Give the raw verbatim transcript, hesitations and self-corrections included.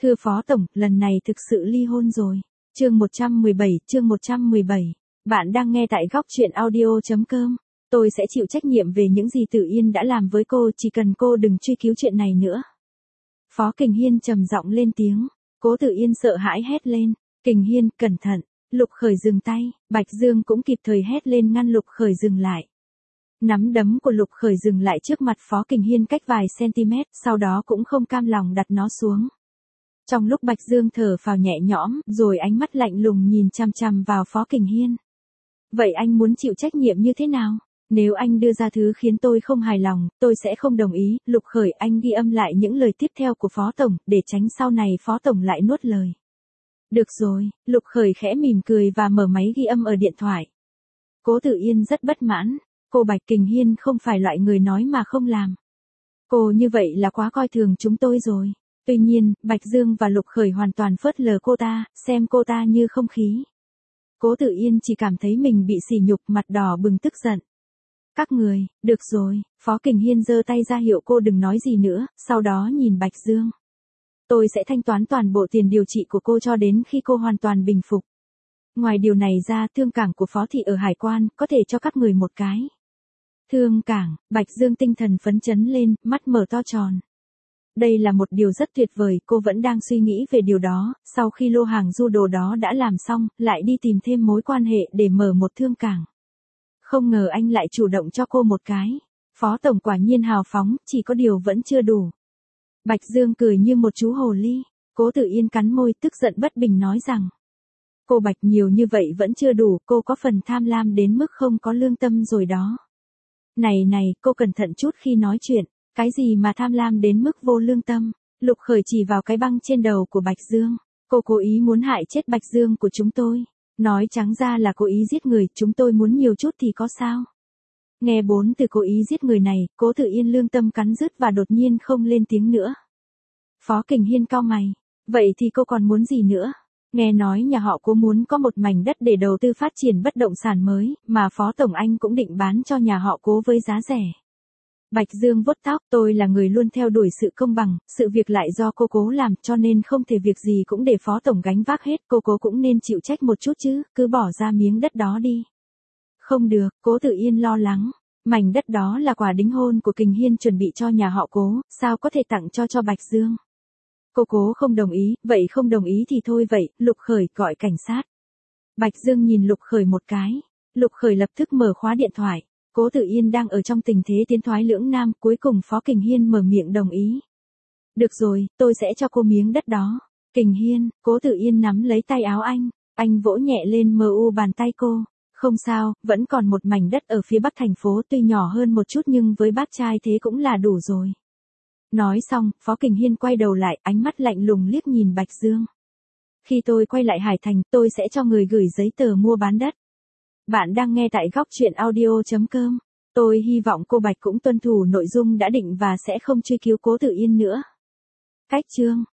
Thưa Phó Tổng, lần này thực sự ly hôn rồi. Chương một trăm mười bảy, chương một trăm mười bảy. Bạn đang nghe tại góc truyện audio.com. Tôi sẽ chịu trách nhiệm về những gì Tử Yên đã làm với cô, chỉ cần cô đừng truy cứu chuyện này nữa. Phó Kình Hiên trầm giọng lên tiếng. Cố Tử Yên sợ hãi hét lên. Kình Hiên, cẩn thận. Lục Khởi dừng tay, Bạch Dương cũng kịp thời hét lên ngăn Lục Khởi dừng lại. Nắm đấm của Lục Khởi dừng lại trước mặt Phó Kình Hiên cách vài cm, sau đó cũng không cam lòng đặt nó xuống. Trong lúc Bạch Dương thở phào nhẹ nhõm, rồi ánh mắt lạnh lùng nhìn chằm chằm vào Phó Kình Hiên. Vậy anh muốn chịu trách nhiệm như thế nào? Nếu anh đưa ra thứ khiến tôi không hài lòng, tôi sẽ không đồng ý. Lục Khởi, anh ghi âm lại những lời tiếp theo của Phó Tổng, để tránh sau này Phó Tổng lại nuốt lời. Được rồi, Lục Khởi khẽ mỉm cười và mở máy ghi âm ở điện thoại. Cố Tử Yên rất bất mãn. Cô Bạch Kình Hiên không phải loại người nói mà không làm. Cô như vậy là quá coi thường chúng tôi rồi. Tuy nhiên, Bạch Dương và Lục Khởi hoàn toàn phớt lờ cô ta, xem cô ta như không khí. Cố Tử Yên chỉ cảm thấy mình bị sỉ nhục, mặt đỏ bừng tức giận. Các người, được rồi, Phó Kình Hiên giơ tay ra hiệu cô đừng nói gì nữa, sau đó nhìn Bạch Dương. Tôi sẽ thanh toán toàn bộ tiền điều trị của cô cho đến khi cô hoàn toàn bình phục. Ngoài điều này ra, thương cảng của Phó Thị ở Hải Quan, có thể cho các người một cái. Thương cảng, Bạch Dương tinh thần phấn chấn lên, mắt mở to tròn. Đây là một điều rất tuyệt vời, cô vẫn đang suy nghĩ về điều đó, sau khi lô hàng du đồ đó đã làm xong, lại đi tìm thêm mối quan hệ để mở một thương cảng. Không ngờ anh lại chủ động cho cô một cái. Phó Tổng quả nhiên hào phóng, chỉ có điều vẫn chưa đủ. Bạch Dương cười như một chú hồ ly. Cố Tử Yên cắn môi, tức giận bất bình nói rằng. Cô Bạch, nhiều như vậy vẫn chưa đủ, cô có phần tham lam đến mức không có lương tâm rồi đó. Này này, cô cẩn thận chút khi nói chuyện. Cái gì mà tham lam đến mức vô lương tâm? Lục Khởi chỉ vào cái băng trên đầu của Bạch Dương. Cô cố ý muốn hại chết Bạch Dương của chúng tôi. Nói trắng ra là cố ý giết người, chúng tôi muốn nhiều chút thì có sao? Nghe bốn từ cố ý giết người này, Cố Tử Yên lương tâm cắn rứt và đột nhiên không lên tiếng nữa. Phó Kình Hiên cau mày. Vậy thì cô còn muốn gì nữa? Nghe nói nhà họ Cố muốn có một mảnh đất để đầu tư phát triển bất động sản mới, mà Phó Tổng anh cũng định bán cho nhà họ Cố với giá rẻ. Bạch Dương vuốt tóc, tôi là người luôn theo đuổi sự công bằng, sự việc lại do cô Cố làm, cho nên không thể việc gì cũng để Phó Tổng gánh vác hết, cô Cố cũng nên chịu trách một chút chứ, cứ bỏ ra miếng đất đó đi. Không được, Cố Tử Yên lo lắng, mảnh đất đó là quà đính hôn của Kình Hiên chuẩn bị cho nhà họ Cố, sao có thể tặng cho cho Bạch Dương. Cô Cố không đồng ý, vậy không đồng ý thì thôi vậy, Lục Khởi gọi cảnh sát. Bạch Dương nhìn Lục Khởi một cái, Lục Khởi lập tức mở khóa điện thoại. Cố Tử Yên đang ở trong tình thế tiến thoái lưỡng nan, cuối cùng Phó Kình Hiên mở miệng đồng ý. Được rồi, tôi sẽ cho cô miếng đất đó. Kình Hiên, Cố Tử Yên nắm lấy tay áo anh, anh vỗ nhẹ lên mờ u bàn tay cô. Không sao, vẫn còn một mảnh đất ở phía bắc thành phố, tuy nhỏ hơn một chút nhưng với bác trai thế cũng là đủ rồi. Nói xong, Phó Kình Hiên quay đầu lại, ánh mắt lạnh lùng liếc nhìn Bạch Dương. Khi tôi quay lại Hải Thành, tôi sẽ cho người gửi giấy tờ mua bán đất. Bạn đang nghe tại góc truyện audio.com. Tôi hy vọng cô Bạch cũng tuân thủ nội dung đã định và sẽ không truy cứu Cố Tử Yên nữa. Cách chương